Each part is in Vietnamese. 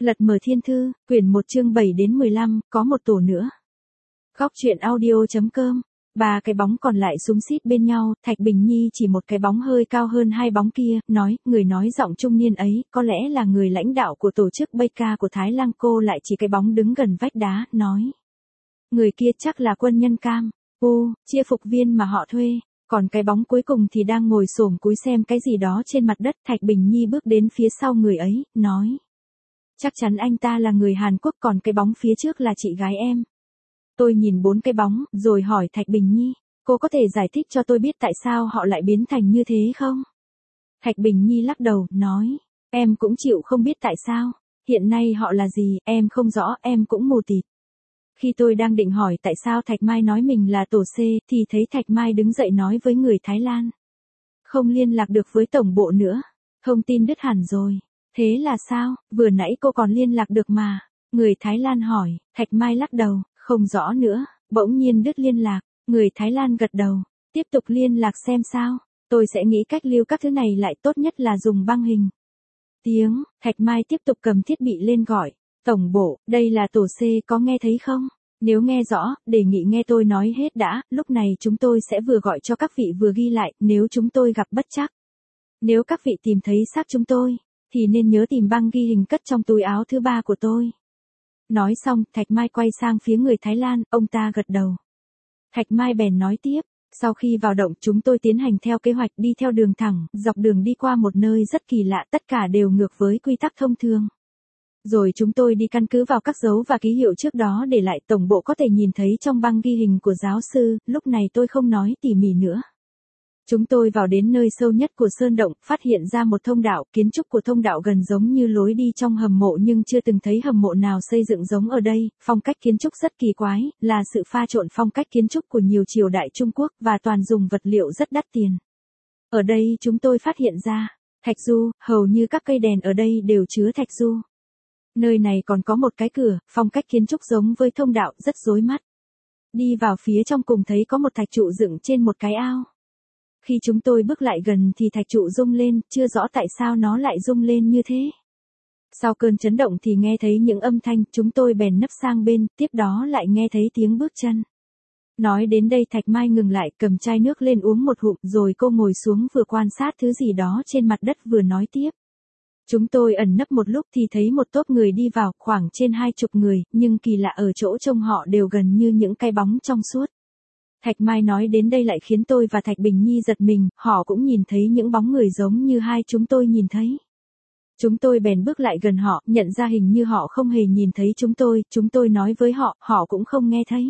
Lật mở thiên thư, quyển 1 chương 7 đến 15, có một tổ nữa. Góc truyện audio.com. Ba cái bóng còn lại xúm xít bên nhau, Thạch Bình Nhi chỉ một cái bóng hơi cao hơn hai bóng kia, người nói giọng trung niên ấy, có lẽ là người lãnh đạo của tổ chức Beka của Thái Lang cô lại chỉ cái bóng đứng gần vách đá, nói. Người kia chắc là quân nhân cam, chia phục viên mà họ thuê. Còn cái bóng cuối cùng thì đang ngồi xổm cúi xem cái gì đó trên mặt đất. Thạch Bình Nhi bước đến phía sau người ấy, nói. Chắc chắn anh ta là người Hàn Quốc, còn cái bóng phía trước là chị gái em. Tôi nhìn bốn cái bóng, rồi hỏi Thạch Bình Nhi, cô có thể giải thích cho tôi biết tại sao họ lại biến thành như thế không? Thạch Bình Nhi lắc đầu, nói, em cũng chịu không biết tại sao, hiện nay họ là gì, em không rõ, em cũng mù tịt. Khi tôi đang định hỏi tại sao Thạch Mai nói mình là tổ C, thì thấy Thạch Mai đứng dậy nói với người Thái Lan. Không liên lạc được với tổng bộ nữa, thông tin đứt hẳn rồi. Thế là sao, vừa nãy cô còn liên lạc được mà. Người Thái Lan hỏi, Thạch Mai lắc đầu, không rõ nữa, bỗng nhiên đứt liên lạc. Người Thái Lan gật đầu, tiếp tục liên lạc xem sao, tôi sẽ nghĩ cách lưu các thứ này lại, tốt nhất là dùng băng hình. Thạch Mai tiếp tục cầm thiết bị lên gọi, tổng bộ, đây là tổ C, có nghe thấy không? Nếu nghe rõ, đề nghị nghe tôi nói hết đã, lúc này chúng tôi sẽ vừa gọi cho các vị vừa ghi lại, nếu chúng tôi gặp bất trắc. Nếu các vị tìm thấy xác chúng tôi, thì nên nhớ tìm băng ghi hình cất trong túi áo thứ ba của tôi. Nói xong, Thạch Mai quay sang phía người Thái Lan, ông ta gật đầu. Thạch Mai bèn nói tiếp, sau khi vào động chúng tôi tiến hành theo kế hoạch đi theo đường thẳng, dọc đường đi qua một nơi rất kỳ lạ, tất cả đều ngược với quy tắc thông thường. Rồi chúng tôi đi căn cứ vào các dấu và ký hiệu trước đó để lại, tổng bộ có thể nhìn thấy trong băng ghi hình của giáo sư, lúc này tôi không nói tỉ mỉ nữa. Chúng tôi vào đến nơi sâu nhất của sơn động, phát hiện ra một thông đạo, kiến trúc của thông đạo gần giống như lối đi trong hầm mộ nhưng chưa từng thấy hầm mộ nào xây dựng giống ở đây, phong cách kiến trúc rất kỳ quái, là sự pha trộn phong cách kiến trúc của nhiều triều đại Trung Quốc và toàn dùng vật liệu rất đắt tiền. Ở đây chúng tôi phát hiện ra, thạch du, hầu như các cây đèn ở đây đều chứa thạch du. Nơi này còn có một cái cửa, phong cách kiến trúc giống với thông đạo, rất rối mắt. Đi vào phía trong cùng thấy có một thạch trụ dựng trên một cái ao. Khi chúng tôi bước lại gần thì thạch trụ rung lên, chưa rõ tại sao nó lại rung lên như thế. Sau cơn chấn động thì nghe thấy những âm thanh, chúng tôi bèn nấp sang bên, tiếp đó lại nghe thấy tiếng bước chân. Nói đến đây Thạch Mai ngừng lại, cầm chai nước lên uống một ngụm, rồi cô ngồi xuống vừa quan sát thứ gì đó trên mặt đất vừa nói tiếp. Chúng tôi ẩn nấp một lúc thì thấy một tốp người đi vào, khoảng trên 20 người, nhưng kỳ lạ ở chỗ trông họ đều gần như những cái bóng trong suốt. Thạch Mai nói đến đây lại khiến tôi và Thạch Bình Nhi giật mình, họ cũng nhìn thấy những bóng người giống như hai chúng tôi nhìn thấy. Chúng tôi bèn bước lại gần họ, nhận ra hình như họ không hề nhìn thấy chúng tôi nói với họ, họ cũng không nghe thấy.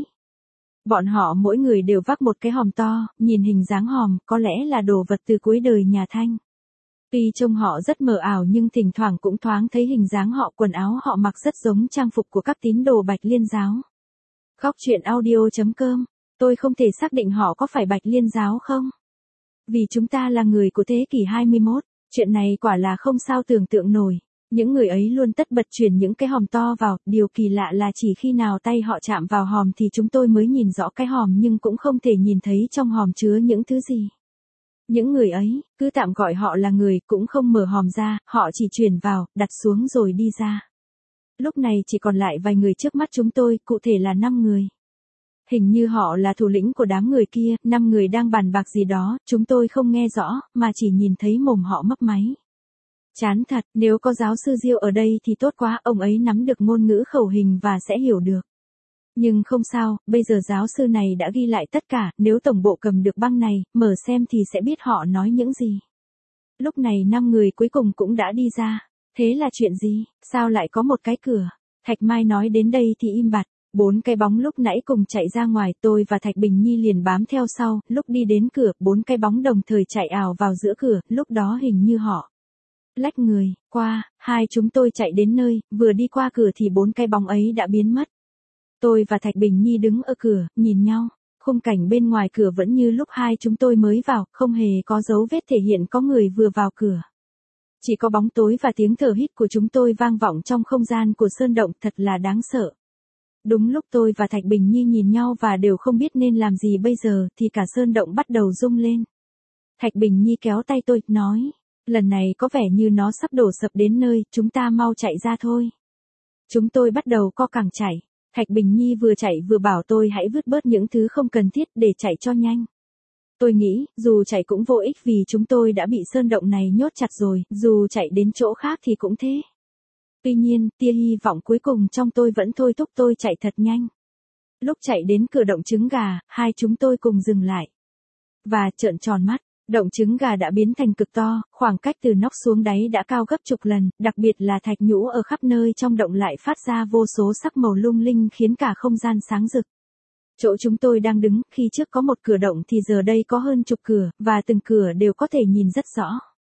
Bọn họ mỗi người đều vác một cái hòm to, nhìn hình dáng hòm, có lẽ là đồ vật từ cuối đời nhà Thanh. Tuy trông họ rất mờ ảo nhưng thỉnh thoảng cũng thoáng thấy hình dáng họ, quần áo họ mặc rất giống trang phục của các tín đồ Bạch Liên giáo. Góc truyện audio.com. Tôi không thể xác định họ có phải Bạch Liên giáo không? Vì chúng ta là người của thế kỷ 21, chuyện này quả là không sao tưởng tượng nổi. Những người ấy luôn tất bật chuyển những cái hòm to vào, điều kỳ lạ là chỉ khi nào tay họ chạm vào hòm thì chúng tôi mới nhìn rõ cái hòm nhưng cũng không thể nhìn thấy trong hòm chứa những thứ gì. Những người ấy, cứ tạm gọi họ là người, cũng không mở hòm ra, họ chỉ chuyển vào, đặt xuống rồi đi ra. Lúc này chỉ còn lại vài người trước mắt chúng tôi, cụ thể là 5 người. Hình như họ là thủ lĩnh của đám người kia, 5 người đang bàn bạc gì đó, chúng tôi không nghe rõ, mà chỉ nhìn thấy mồm họ mấp máy. Chán thật, nếu có giáo sư Diêu ở đây thì tốt quá, ông ấy nắm được ngôn ngữ khẩu hình và sẽ hiểu được. Nhưng không sao, bây giờ giáo sư này đã ghi lại tất cả, nếu tổng bộ cầm được băng này, mở xem thì sẽ biết họ nói những gì. Lúc này 5 người cuối cùng cũng đã đi ra. Thế là chuyện gì, sao lại có một cái cửa? Thạch Mai nói đến đây thì im bặt. 4 cái bóng lúc nãy cùng chạy ra ngoài, tôi và Thạch Bình Nhi liền bám theo sau, lúc đi đến cửa, 4 cái bóng đồng thời chạy ào vào giữa cửa, lúc đó hình như họ lách người qua, hai chúng tôi chạy đến nơi, vừa đi qua cửa thì 4 cái bóng ấy đã biến mất. Tôi và Thạch Bình Nhi đứng ở cửa, nhìn nhau, khung cảnh bên ngoài cửa vẫn như lúc hai chúng tôi mới vào, không hề có dấu vết thể hiện có người vừa vào cửa. Chỉ có bóng tối và tiếng thở hít của chúng tôi vang vọng trong không gian của sơn động, thật là đáng sợ. Đúng lúc tôi và Thạch Bình Nhi nhìn nhau và đều không biết nên làm gì bây giờ, thì cả sơn động bắt đầu rung lên. Thạch Bình Nhi kéo tay tôi, nói, lần này có vẻ như nó sắp đổ sập đến nơi, chúng ta mau chạy ra thôi. Chúng tôi bắt đầu co cẳng chạy. Thạch Bình Nhi vừa chạy vừa bảo tôi hãy vứt bớt những thứ không cần thiết để chạy cho nhanh. Tôi nghĩ, dù chạy cũng vô ích vì chúng tôi đã bị sơn động này nhốt chặt rồi, dù chạy đến chỗ khác thì cũng thế. Tuy nhiên, tia hy vọng cuối cùng trong tôi vẫn thôi thúc tôi chạy thật nhanh. Lúc chạy đến cửa động trứng gà, hai chúng tôi cùng dừng lại. Và trợn tròn mắt, động trứng gà đã biến thành cực to, khoảng cách từ nóc xuống đáy đã cao gấp chục lần, đặc biệt là thạch nhũ ở khắp nơi trong động lại phát ra vô số sắc màu lung linh khiến cả không gian sáng rực. Chỗ chúng tôi đang đứng, khi trước có một cửa động thì giờ đây có hơn chục cửa, và từng cửa đều có thể nhìn rất rõ.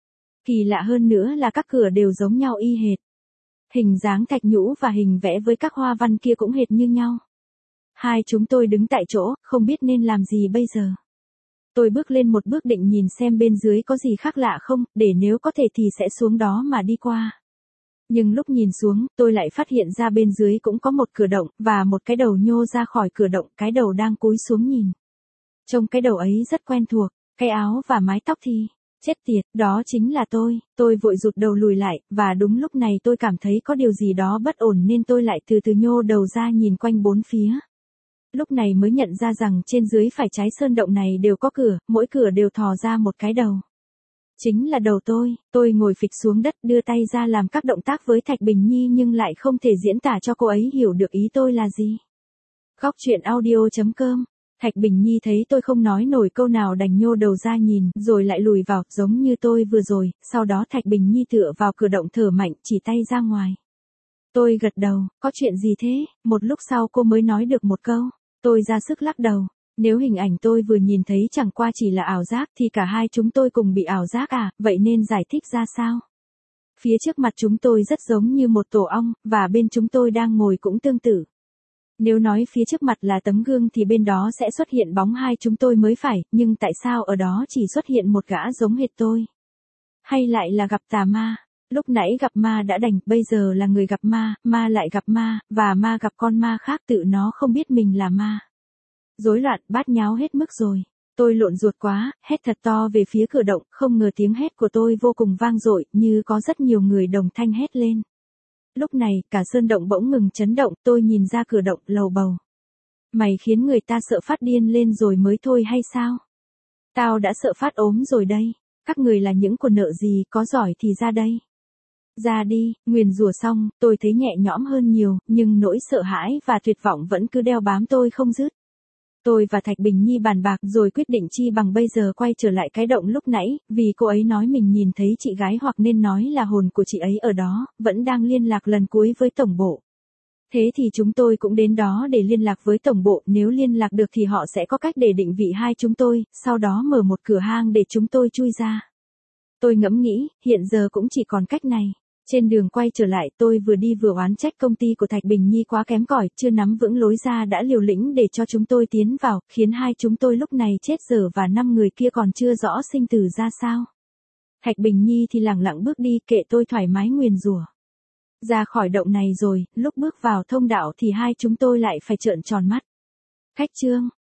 Kỳ lạ hơn nữa là các cửa đều giống nhau y hệt. Hình dáng thạch nhũ và hình vẽ với các hoa văn kia cũng hệt như nhau. Hai chúng tôi đứng tại chỗ, không biết nên làm gì bây giờ. Tôi bước lên một bước định nhìn xem bên dưới có gì khác lạ không, để nếu có thể thì sẽ xuống đó mà đi qua. Nhưng lúc nhìn xuống, tôi lại phát hiện ra bên dưới cũng có một cửa động, và một cái đầu nhô ra khỏi cửa động, cái đầu đang cúi xuống nhìn. Trông cái đầu ấy rất quen thuộc, cái áo và mái tóc thì... Chết tiệt, đó chính là tôi vội rụt đầu lùi lại, và đúng lúc này tôi cảm thấy có điều gì đó bất ổn nên tôi lại từ từ nhô đầu ra nhìn quanh bốn phía. Lúc này mới nhận ra rằng trên dưới phải trái sơn động này đều có cửa, mỗi cửa đều thò ra một cái đầu. Chính là đầu tôi ngồi phịch xuống đất đưa tay ra làm các động tác với Thạch Bình Nhi nhưng lại không thể diễn tả cho cô ấy hiểu được ý tôi là gì. Góc truyện audio.com. Thạch Bình Nhi thấy tôi không nói nổi câu nào đành nhô đầu ra nhìn, rồi lại lùi vào, giống như tôi vừa rồi, sau đó Thạch Bình Nhi tựa vào cửa động thở mạnh, chỉ tay ra ngoài. Tôi gật đầu, có chuyện gì thế? Một lúc sau cô mới nói được một câu. Tôi ra sức lắc đầu. Nếu hình ảnh tôi vừa nhìn thấy chẳng qua chỉ là ảo giác thì cả hai chúng tôi cùng bị ảo giác à, vậy nên giải thích ra sao? Phía trước mặt chúng tôi rất giống như một tổ ong, và bên chúng tôi đang ngồi cũng tương tự. Nếu nói phía trước mặt là tấm gương thì bên đó sẽ xuất hiện bóng hai chúng tôi mới phải, nhưng tại sao ở đó chỉ xuất hiện một gã giống hệt tôi? Hay lại là gặp tà ma? Lúc nãy gặp ma đã đành, bây giờ là người gặp ma, ma lại gặp ma, và ma gặp con ma khác tự nó không biết mình là ma. Rối loạn, bát nháo hết mức rồi. Tôi lộn ruột quá, hét thật to về phía cửa động, không ngờ tiếng hét của tôi vô cùng vang dội, như có rất nhiều người đồng thanh hét lên. Lúc này, cả sơn động bỗng ngừng chấn động, tôi nhìn ra cửa động, lầu bầu. Mày khiến người ta sợ phát điên lên rồi mới thôi hay sao? Tao đã sợ phát ốm rồi đây. Các người là những con nợ gì, có giỏi thì ra đây. Ra đi, nguyền rủa xong, tôi thấy nhẹ nhõm hơn nhiều, nhưng nỗi sợ hãi và tuyệt vọng vẫn cứ đeo bám tôi không dứt. Tôi và Thạch Bình Nhi bàn bạc rồi quyết định chi bằng bây giờ quay trở lại cái động lúc nãy, vì cô ấy nói mình nhìn thấy chị gái hoặc nên nói là hồn của chị ấy ở đó, vẫn đang liên lạc lần cuối với tổng bộ. Thế thì chúng tôi cũng đến đó để liên lạc với tổng bộ, nếu liên lạc được thì họ sẽ có cách để định vị hai chúng tôi, sau đó mở một cửa hang để chúng tôi chui ra. Tôi ngẫm nghĩ, hiện giờ cũng chỉ còn cách này. Trên đường quay trở lại tôi vừa đi vừa oán trách công ty của Thạch Bình Nhi quá kém cỏi, chưa nắm vững lối ra đã liều lĩnh để cho chúng tôi tiến vào, khiến hai chúng tôi lúc này chết dở và 5 người kia còn chưa rõ sinh tử ra sao. Thạch Bình Nhi thì lẳng lặng bước đi, kệ tôi thoải mái nguyền rủa. Ra khỏi động này rồi, lúc bước vào thông đạo thì hai chúng tôi lại phải trợn tròn mắt. Khách trương,